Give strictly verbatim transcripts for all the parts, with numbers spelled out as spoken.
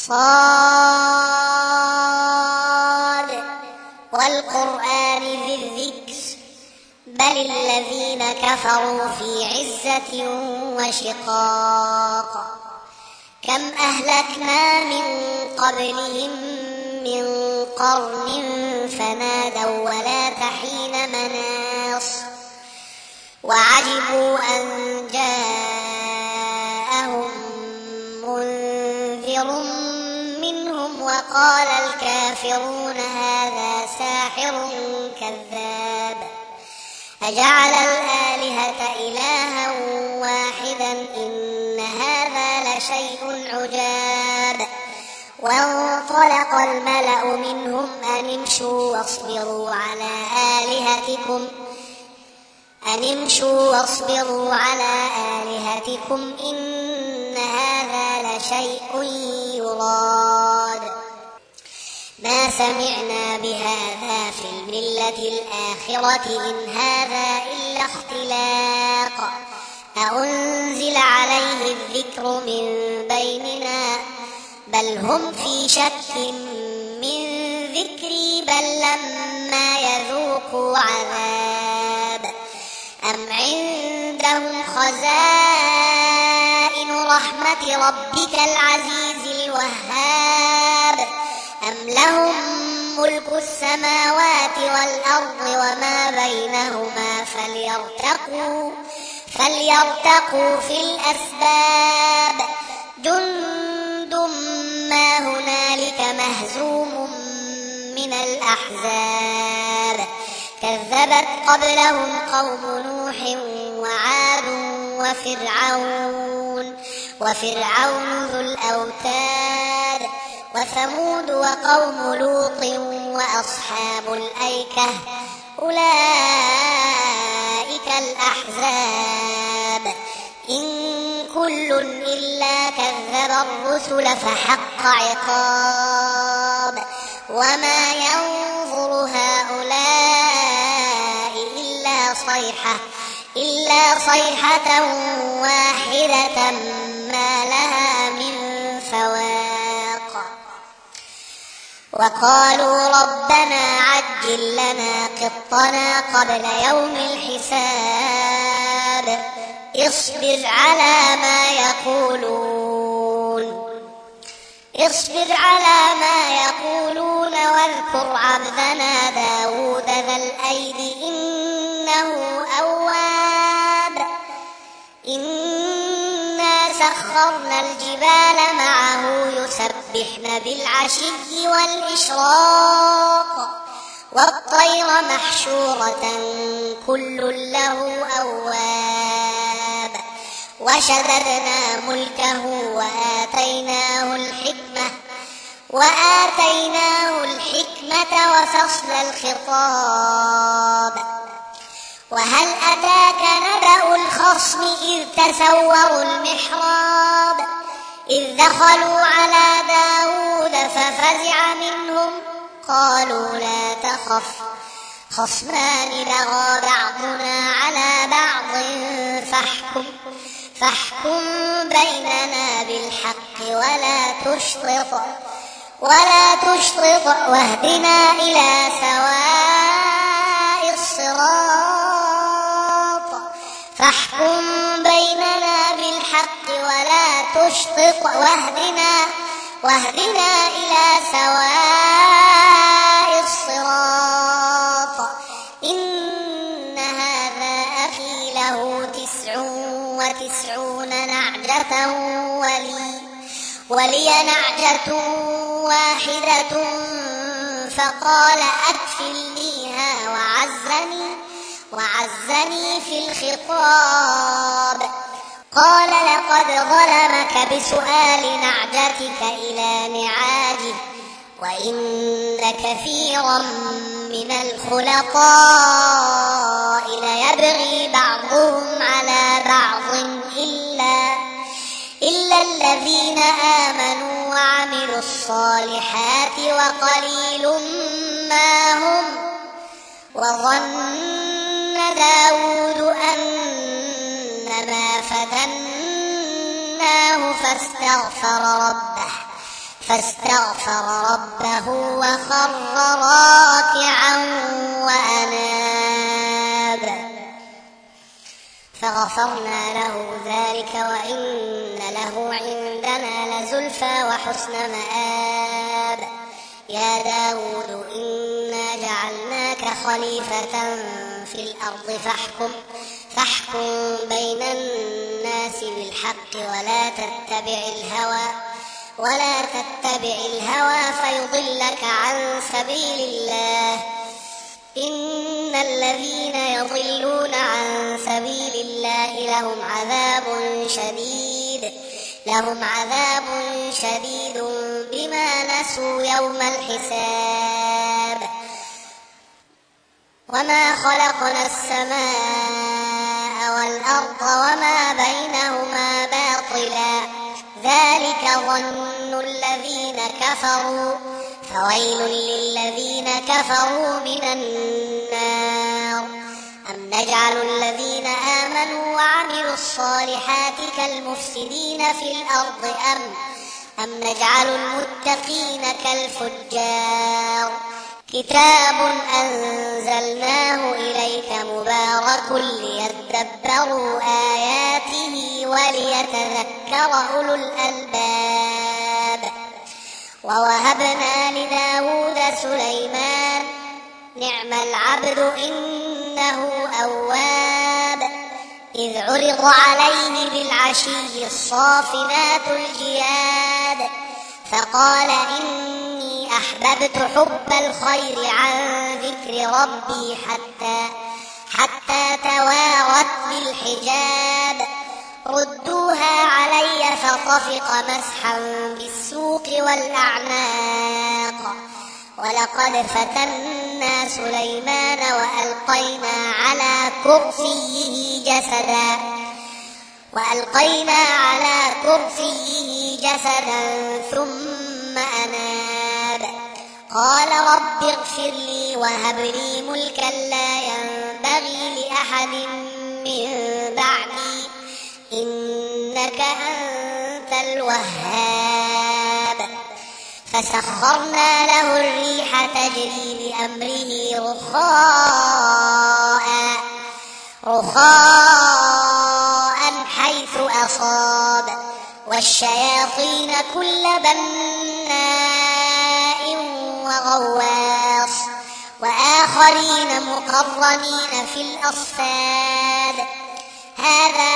صاد والقرآن ذي الذكر بل الذين كفروا في عزة وشقاق كم أهلكنا من قبلهم من قرن فنادوا ولا تحين مناص وعجبوا أن جاءهم منذر منهم وقال الكافرون هذا ساحر كذاب أجعل الآلهة إلها واحدا إن هذا لشيء عجاب وانطلق الملأ منهم أن امشوا واصبروا على آلهتكم أن امشوا واصبروا على آلهتكم إن هذا لشيء يراد ما سمعنا بهذا في الملة الآخرة إن هذا إلا اختلاق أأنزل عليه الذكر من بيننا بل هم في شك من ذكري بل لما يذوقوا عذاب أم عندهم خزائن رحمة ربك العزيز الوهاب أم لهم ملك السماوات والأرض وما بينهما فليرتقوا فليرتقوا في الأسباب جند ما هنالك مهزوم من الأحزاب كذبت قبلهم قوم نوح وعاد وفرعون وفرعون ذو الأوتاد وثمود وقوم لوط وأصحاب الأيكة أولئك الأحزاب إن كل إلا كذب الرسل فحق عقاب وما ينظر هؤلاء إلا صيحة إلا صيحة واحدة ما لها من فواق وقالوا ربنا عجل لنا قطنا قبل يوم الحساب اصبر على ما يقولون اصبر على ما يقولون واذكر عبدنا داود ذا الأيد إنه أواب إنا سخرنا الجبال معه يسبحن بالعشي والإشراق والطير محشورة كل له أواب وشددنا ملكه وآتيناه الحكمة وآتيناه الحكمة وفصل الخطاب وهل أتاك نبأ الخصم إذ تسوروا المحراب إذ دخلوا على داود ففزع منهم قالوا لا تخف خصمان بغى بعضنا على بعض فاحكم فاحكم بيننا بالحق ولا تشطط ولا تشطط واهدنا إلى سواء الصراط فاحكم بيننا بالحق ولا تشطط واهدنا واهدنا إلى سواء الصراط إن هذا أخي له تسع وتسعون نعجة ولي ولي نعجة واحدة فقال أكفلنيها وعزني وعزني في الخطاب قال لقد ظلمك بسؤال نعجتك إلى نعاجه وإن كثيرا من الخلطاء ليبغي بعضهم على بعض إلا إلا الذين آمنوا وعملوا الصالحات وقليل ما هم وظن داود أنما فتناه فاستغفر ربه فاستغفر ربه وخر راكعا وأناب فغفرنا له ذلك وإن له عندنا لزلفى وحسن مآب يا داود إنا جعلناك خليفة في الأرض فاحكم فاحكم بين الناس بالحق ولا تتبع الهوى ولا تتبع الهوى فيضلك عن سبيل الله إن الذين يضلون عن سبيل الله لهم عذاب شديد لهم عذاب شديد بما نسوا يوم الحساب وما خلقنا السماء والأرض وما بينهما باطلا ذلك ظن الذين كفروا فويل للذين كفروا من النار أم نجعل الذين آمنوا وعملوا الصالحات كالمفسدين في الأرض أم أم نجعل المتقين كالفجار كتاب أنزلناه إليك مبارك ليدبروا آياته وليتذكر أولو الألباب ووهبنا لداود سليمان نعم العبد إنه أواب إذ عرض عليه بالعشي الصافنات الجياد فقال إني أحببت حب الخير عن ذكر ربي حتى حتى توارت بالحجاب ردوها علي فطفق مسحا بالسوق والأعناق ولقد فتنا سليمان وألقينا على كرسيه جسدا وألقينا على كرسيه جسدا ثم أناب قال رب اغفر لي وهب لي ملكا لا ينبغي لأحد من بعدي إنك أنت الوهاب فسخرنا له الريح تجري بأمره رخاء رخاء حيث أصاب والشياطين كل بناء وغواص وآخرين مقرنين في الأصفاد هذا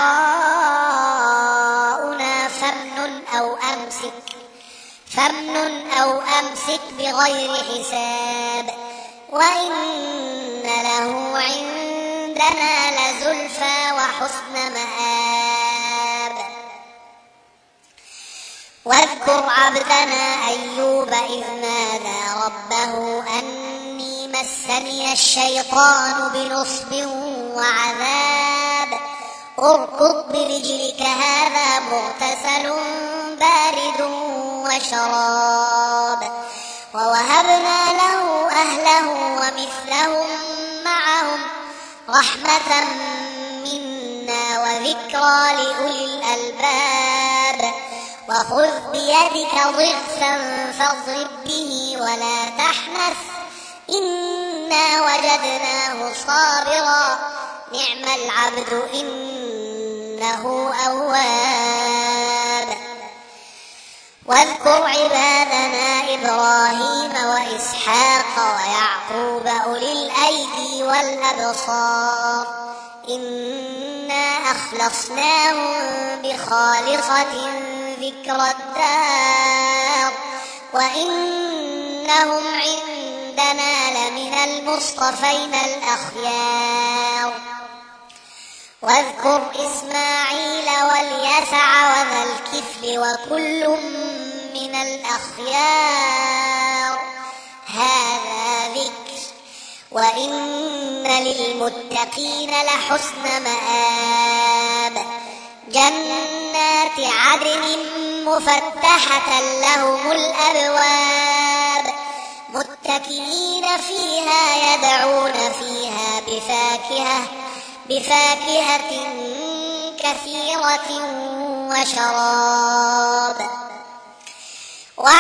عطاؤنا فامنن أو أمسك فامنن أو أمسك بغير حساب وإن له عندنا لزلفى وحسن مآب واذكر عبدنا أيوب إذ نادى ربه أني مسني الشيطان بنصب وعذاب اركض برجلك هذا مغتسل بارد وشراب ووهبنا له أهله ومثلهم معهم رحمة منا وذكرى لأولي الألباب وخذ بيدك ضغثا فاضرب به ولا تحنث إنا وجدناه صابرا نعم العبد إنه أواب واذكر عبادنا إبراهيم وإسحاق ويعقوب أولي الأيدي والأبصار إنا أخلصناهم بخالصة ذكر الدار وإنهم عندنا لمن المصطفين الأخيار واذكر إسماعيل واليسع وذا الكفل وكل من الأخيار هذا ذكر وإن للمتقين لحسن مآب جنات عدن مفتحة لهم الأبواب متكئين فيها يدعون فيها بفاكهة بفاكهة كثيرة وشراب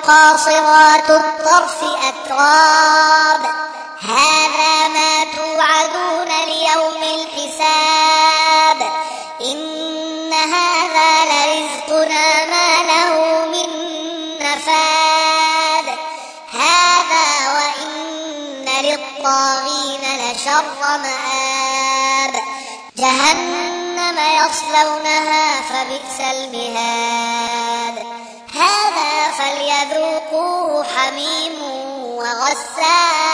قاصرات الطرف أتراب هذا ما توعدون ليوم الحساب إن هذا لرزقنا ما له من نفاد هذا وإن للطاغين لشر مآب جهنم يصلونها فبئس المهاد هذا فليذوقوه حميم وغساق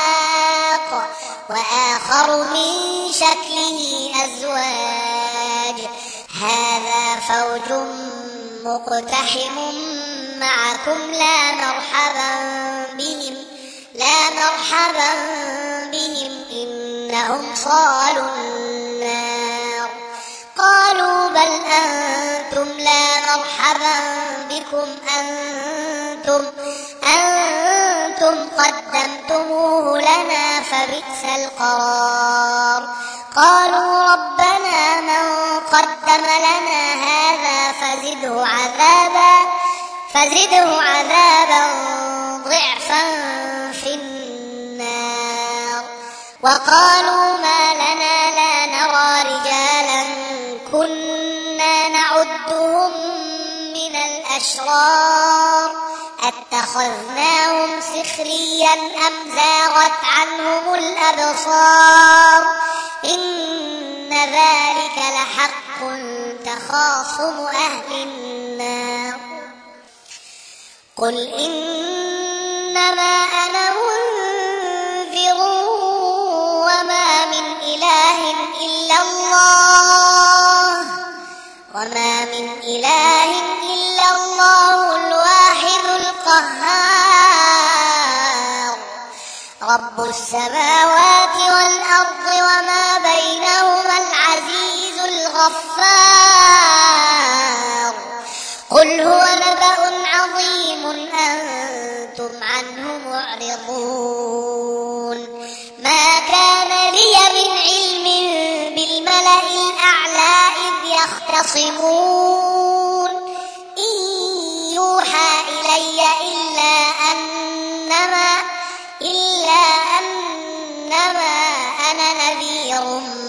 وآخر من شكله أزواج هذا فوج مقتحم معكم لا مرحبا بهم لا مرحبا بهم إنهم صالوا النار قالوا بل أنتم لا مرحبا بكم أنتم أنتم قدمتموه لنا فبئس القرار قالوا ربنا من قدم لنا هذا فزده عذابا فزده عذابا ضعفا في النار وقالوا ما لنا لا نرى رجالا كنا نعدهم من الأشرار أتخذناهم سخريا أم زاغت عنهم الأبصار إن ذلك لحق تخاصم أهل النار قل إنما أنا منذر وما من إله إلا الله وما من إله إلا الله الواحد القهار رب السماوات والأرض وما بينهما العزيز الغفار قل هو نبأ عظيم أنتم عنه معرضون ما كان لي من علم بالملأ الأعلى إذ يختصمون إن يوحى إلي إلا أنما إلا أنما أنا نذير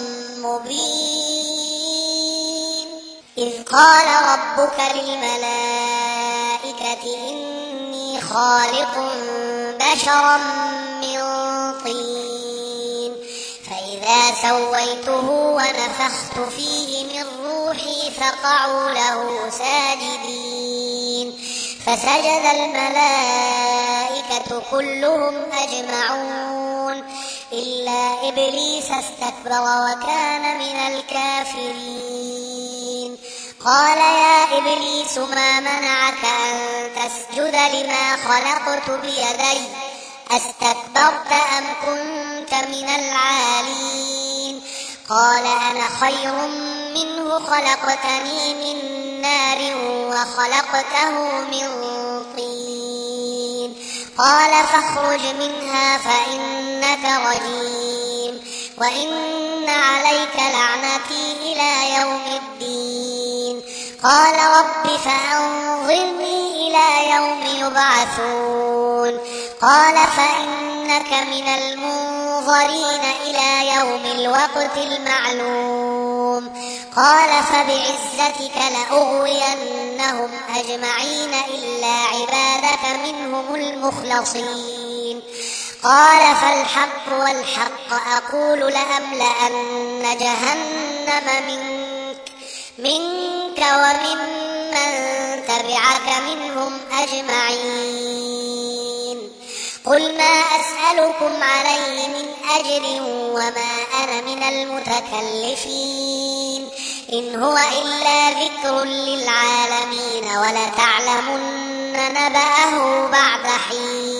مبين إذ قال ربك للملائكة إني خالق بشرا من طين فإذا سويته ونفخت فيه من روحي فقعوا له ساجدين فسجد الملائكة كلهم أجمعون إلا إبليس استكبر وكان من الكافرين قال يا إبليس ما منعك أن تسجد لما خلقت بيدي أستكبرت أم كنت من العالين قال أنا خير منه خلقتني من نار وخلقته من طين قال فاخرج منها فإنك رجيم وإن عليك لعنتي إلى يوم الدين قال رب فأنظرني إلى يوم يبعثون قال فإنك من المنظرين إلى يوم الوقت المعلوم قال فبعزتك لأغوينهم أجمعين إلا عبادك منهم المخلصين قال فالحق والحق أقول لأملأن جهنم منك منك وممن تبعك منهم أجمعين قل ما أسألكم عليه من أجر وما أنا من المتكلفين إن هو إلا ذكر للعالمين ولتعلمن نبأه بعد حين